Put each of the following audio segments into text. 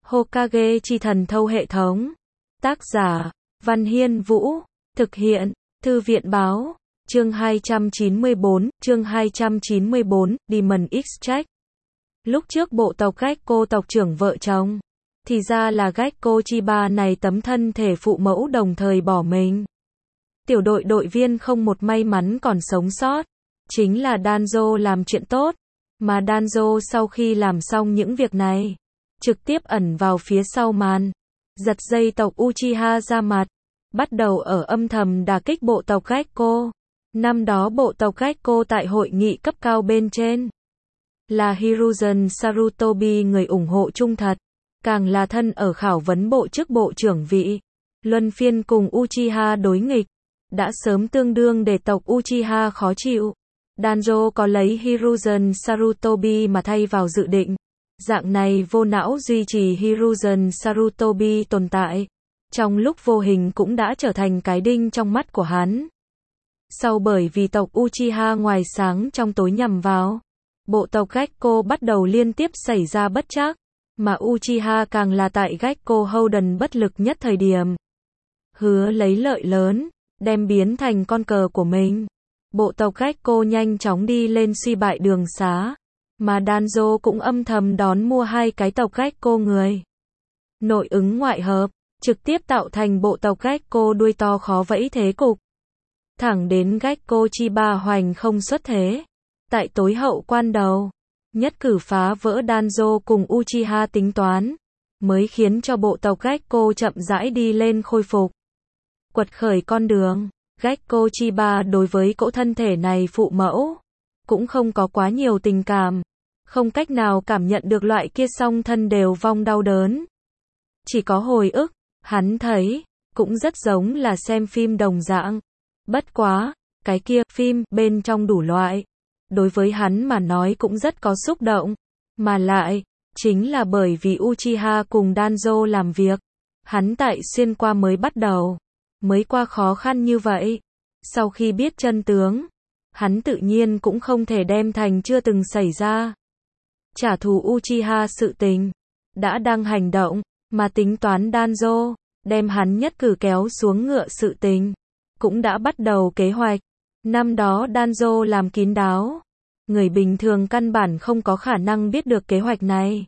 Hokage chi thần thâu hệ thống. Tác giả, Văn Hiên Vũ. Thực hiện, Thư viện Báo. Chương 294, Demon Extract. Lúc trước bộ tộc Gekko tộc trưởng vợ chồng, thì ra là Gekko Chiba này tấm thân thể phụ mẫu đồng thời bỏ mình. Tiểu đội đội viên không một may mắn còn sống sót, chính là Danzo làm chuyện tốt, mà Danzo sau khi làm xong những việc này, trực tiếp ẩn vào phía sau màn, giật dây tộc Uchiha ra mặt, bắt đầu ở âm thầm đả kích bộ tộc Gekko. Năm đó bộ tộc Gekko tại hội nghị cấp cao bên trên, là Hiruzen Sarutobi người ủng hộ trung thật, càng là thân ở khảo vấn bộ chức bộ trưởng vị, luân phiên cùng Uchiha đối nghịch, đã sớm tương đương để tộc Uchiha khó chịu. Danzo có lấy Hiruzen Sarutobi mà thay vào dự định, dạng này vô não duy trì Hiruzen Sarutobi tồn tại, trong lúc vô hình cũng đã trở thành cái đinh trong mắt của hắn. Sau bởi vì tộc Uchiha ngoài sáng trong tối nhằm vào, bộ tộc Gekko bắt đầu liên tiếp xảy ra bất trắc, mà Uchiha càng là tại Gekko Holden bất lực nhất thời điểm. Hứa lấy lợi lớn, đem biến thành con cờ của mình. Bộ tộc Gekko nhanh chóng đi lên suy bại đường xá, mà Danzo cũng âm thầm đón mua hai cái tộc Gekko người. Nội ứng ngoại hợp, trực tiếp tạo thành bộ tộc Gekko đuôi to khó vẫy thế cục. Thẳng đến Gekko Chiba hoành không xuất thế. Tại tối hậu quan đầu, nhất cử phá vỡ Danzo cùng Uchiha tính toán, mới khiến cho bộ tộc Gekko chậm rãi đi lên khôi phục. Quật khởi con đường, Gekko Chiba đối với cỗ thân thể này phụ mẫu, cũng không có quá nhiều tình cảm, không cách nào cảm nhận được loại kia song thân đều vong đau đớn. Chỉ có hồi ức, hắn thấy, cũng rất giống là xem phim đồng dạng. Bất quá, cái kia, phim, bên trong đủ loại, đối với hắn mà nói cũng rất có xúc động, mà lại, chính là bởi vì Uchiha cùng Danzo làm việc, hắn tại xuyên qua mới bắt đầu, mới qua khó khăn như vậy. Sau khi biết chân tướng, hắn tự nhiên cũng không thể đem thành chưa từng xảy ra. Trả thù Uchiha sự tình, đã đang hành động, mà tính toán Danzo, đem hắn nhất cử kéo xuống ngựa sự tình, cũng đã bắt đầu kế hoạch. Năm đó Danzo làm kín đáo, người bình thường căn bản không có khả năng biết được kế hoạch này.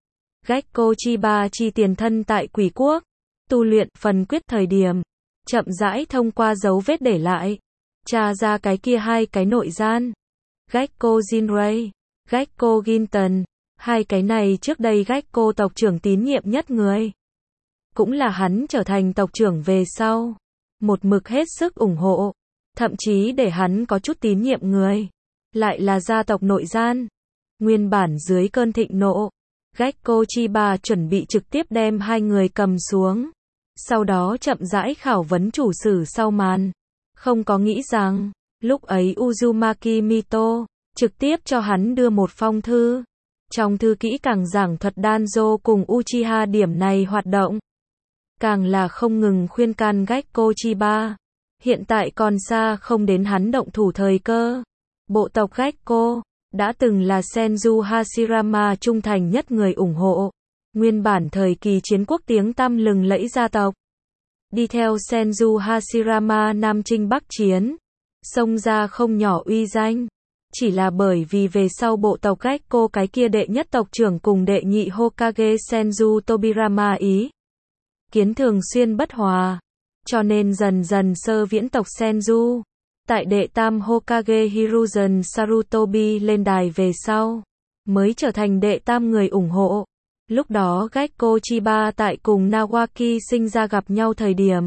Gekko Chiba chi tiền thân tại Quỷ Quốc, tu luyện phần quyết thời điểm, chậm rãi thông qua dấu vết để lại, tra ra cái kia hai cái nội gian. Gekko Jinrei, Gekko Ginton, hai cái này trước đây Gekko tộc trưởng tín nhiệm nhất người. Cũng là hắn trở thành tộc trưởng về sau, một mực hết sức ủng hộ, thậm chí để hắn có chút tín nhiệm người. Lại là gia tộc nội gian. Nguyên bản dưới cơn thịnh nộ, Gekko Chiba chuẩn bị trực tiếp đem hai người cầm xuống. Sau đó chậm rãi khảo vấn chủ sử sau màn. Không có nghĩ rằng, lúc ấy Uzumaki Mito, trực tiếp cho hắn đưa một phong thư. Trong thư kỹ càng giảng thuật Danzo cùng Uchiha điểm này hoạt động. Càng là không ngừng khuyên can Gekko Chiba. Hiện tại còn xa không đến hắn động thủ thời cơ. Bộ tộc Gekko đã từng là Senju Hashirama trung thành nhất người ủng hộ. Nguyên bản thời kỳ chiến quốc tiếng tăm lừng lẫy gia tộc. Đi theo Senju Hashirama Nam Chinh Bắc Chiến, xông ra không nhỏ uy danh. Chỉ là bởi vì về sau bộ tộc Gekko cái kia đệ nhất tộc trưởng cùng đệ nhị Hokage Senju Tobirama ý kiến thường xuyên bất hòa, cho nên dần dần sơ viễn tộc Senju. Tại đệ tam Hokage Hiruzen Sarutobi lên đài về sau, mới trở thành đệ tam người ủng hộ. Lúc đó Gekko Chiba tại cùng Nawaki sinh ra gặp nhau thời điểm,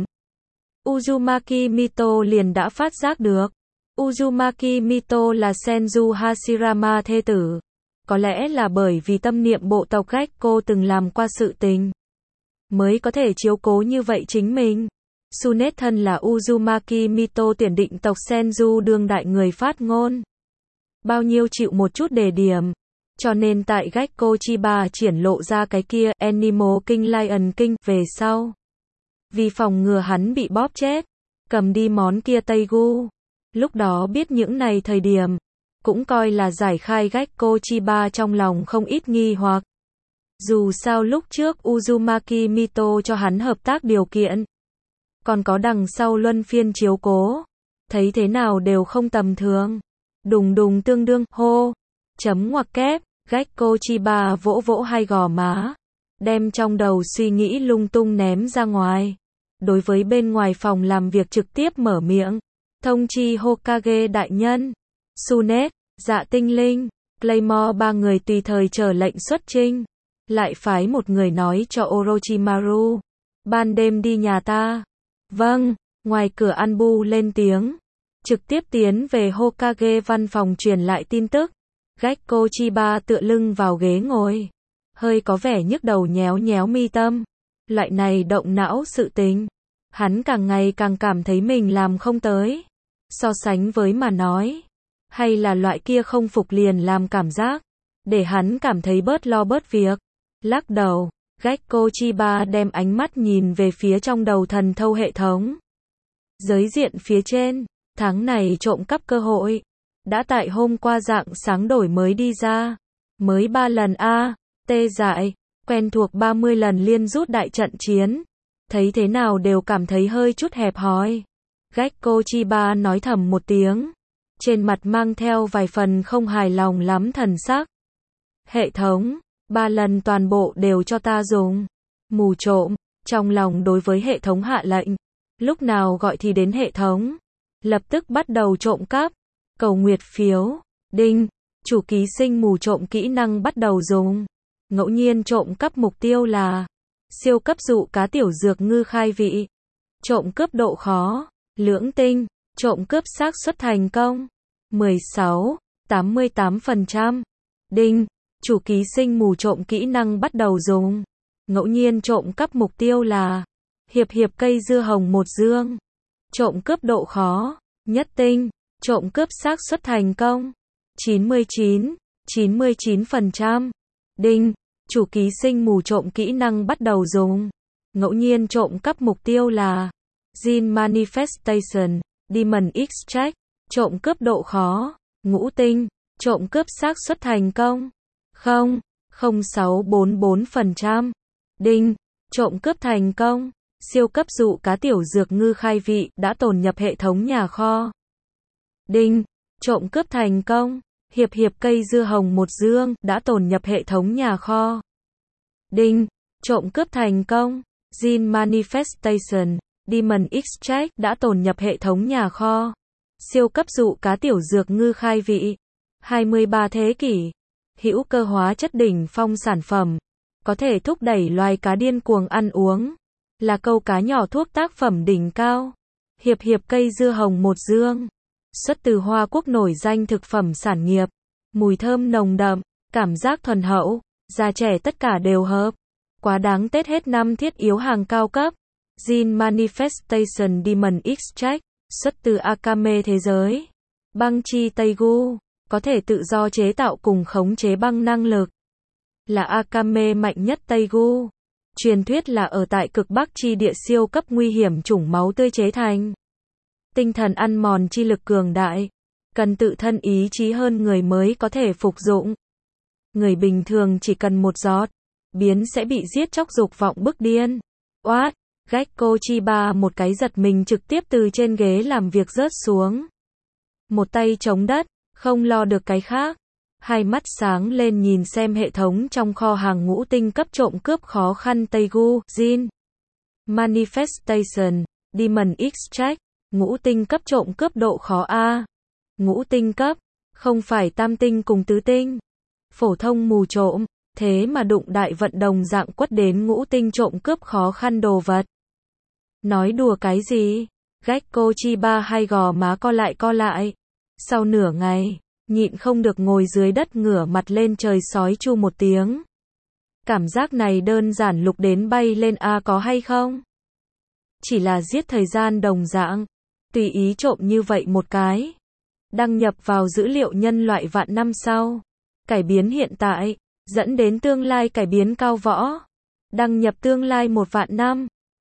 Uzumaki Mito liền đã phát giác được. Uzumaki Mito là Senju Hashirama thê tử. Có lẽ là bởi vì tâm niệm bộ tộc Gekko từng làm qua sự tình, mới có thể chiếu cố như vậy chính mình. Sunet thân là Uzumaki Mito tuyển định tộc Senju đương đại người phát ngôn. Bao nhiêu chịu một chút đề điểm. Cho nên tại Gekko Chiba triển lộ ra cái kia Animal King Lion King về sau. Vì phòng ngừa hắn bị bóp chết, cầm đi món kia Teigu. Lúc đó biết những này thời điểm, cũng coi là giải khai Gekko Chiba trong lòng không ít nghi hoặc. Dù sao lúc trước Uzumaki Mito cho hắn hợp tác điều kiện. Còn có đằng sau luân phiên chiếu cố. Thấy thế nào đều không tầm thường. Đùng đùng tương đương, hô. Chấm ngoặc kép, Gekko Chiba vỗ vỗ hai gò má. Đem trong đầu suy nghĩ lung tung ném ra ngoài. Đối với bên ngoài phòng làm việc trực tiếp mở miệng. Thông chi Hokage đại nhân. Tsunade, Dạ Tinh Linh, Claymore ba người tùy thời chờ lệnh xuất chinh. Lại phái một người nói cho Orochimaru. Ban đêm đi nhà ta. Vâng, ngoài cửa Anbu lên tiếng. Trực tiếp tiến về Hokage văn phòng truyền lại tin tức. Gekko Chiba tựa lưng vào ghế ngồi. Hơi có vẻ nhức đầu nhéo nhéo mi tâm. Loại này động não sự tình. Hắn càng ngày càng cảm thấy mình làm không tới. So sánh với mà nói. Hay là loại kia không phục liền làm cảm giác. Để hắn cảm thấy bớt lo bớt việc. Lắc đầu, Gekko Chiba đem ánh mắt nhìn về phía trong đầu thần thâu hệ thống. Giới diện phía trên, tháng này trộm cắp cơ hội. Đã tại hôm qua rạng sáng đổi mới đi ra. Mới 3 lần A, tê dại, quen thuộc 30 lần liên rút đại trận chiến. Thấy thế nào đều cảm thấy hơi chút hẹp hòi. Gekko Chiba nói thầm một tiếng. Trên mặt mang theo vài phần không hài lòng lắm thần sắc. Hệ thống, 3 lần toàn bộ đều cho ta dùng. Mù trộm, trong lòng đối với hệ thống hạ lệnh. Lúc nào gọi thì đến hệ thống. Lập tức bắt đầu trộm cắp. Cầu nguyệt phiếu. Đinh, chủ ký sinh mù trộm kỹ năng bắt đầu dùng. Ngẫu nhiên trộm cắp mục tiêu là siêu cấp dụ cá tiểu dược ngư khai vị. Trộm cướp độ khó, lưỡng tinh. Trộm cướp xác suất thành công 16,88%. Đinh, chủ ký sinh mù trộm kỹ năng bắt đầu dùng. Ngẫu nhiên trộm cắp mục tiêu là hiệp cây dưa hồng một dương. Trộm cướp độ khó, nhất tinh. Trộm cướp xác suất thành công 99%. Đinh, chủ ký sinh mù trộm kỹ năng bắt đầu dùng. Ngẫu nhiên trộm cắp mục tiêu là Jin Manifestation, Demon Extract. Trộm cướp độ khó, ngũ tinh. Trộm cướp xác suất thành công 0,644%. Đinh, trộm cướp thành công. Siêu cấp dụ cá tiểu dược ngư khai vị đã tồn nhập hệ thống nhà kho. Đinh, trộm cướp thành công. Hiệp cây dưa hồng một dương đã tồn nhập hệ thống nhà kho. Đinh, trộm cướp thành công. Jin Manifestation, Demon Extract đã tồn nhập hệ thống nhà kho. Siêu cấp dụ cá tiểu dược ngư khai vị. 23 thế kỷ. Hữu cơ hóa chất đỉnh phong sản phẩm. Có thể thúc đẩy loài cá điên cuồng ăn uống. Là câu cá nhỏ thuốc tác phẩm đỉnh cao. Hiệp cây dưa hồng một dương. Xuất từ Hoa Quốc nổi danh thực phẩm sản nghiệp. Mùi thơm nồng đậm, cảm giác thuần hậu, già trẻ tất cả đều hợp. Quá đáng Tết hết năm thiết yếu hàng cao cấp. Jin Manifestation Demon Extract, xuất từ Akame thế giới. Băng chi Teigu, có thể tự do chế tạo cùng khống chế băng năng lực. Là Akame mạnh nhất Teigu. Truyền thuyết là ở tại cực Bắc chi địa siêu cấp nguy hiểm chủng máu tươi chế thành. Tinh thần ăn mòn chi lực cường đại. Cần tự thân ý chí hơn người mới có thể phục dụng. Người bình thường chỉ cần một giọt, biến sẽ bị giết chóc dục vọng bức điên. Oát, Gekko Chiba một cái giật mình trực tiếp từ trên ghế làm việc rớt xuống. Một tay chống đất, không lo được cái khác. Hai mắt sáng lên nhìn xem hệ thống trong kho hàng ngũ tinh cấp trộm cướp khó khăn Teigu, Jin Manifestation, Demon Extract, ngũ tinh cấp trộm cướp độ khó A. Ngũ tinh cấp, không phải tam tinh cùng tứ tinh. Phổ thông mù trộm, thế mà đụng đại vận đồng dạng quất đến ngũ tinh trộm cướp khó khăn đồ vật. Nói đùa cái gì? Gekko Chiba hai gò má co lại. Sau nửa ngày, nhịn không được ngồi dưới đất ngửa mặt lên trời sói chu một tiếng. Cảm giác này đơn giản lục đến bay lên A có hay không? Chỉ là giết thời gian đồng dạng. Tùy ý trộm như vậy một cái. Đăng nhập vào dữ liệu nhân loại vạn năm sau. Cải biến hiện tại, dẫn đến tương lai cải biến cao võ. Đăng nhập tương lai 1 vạn năm.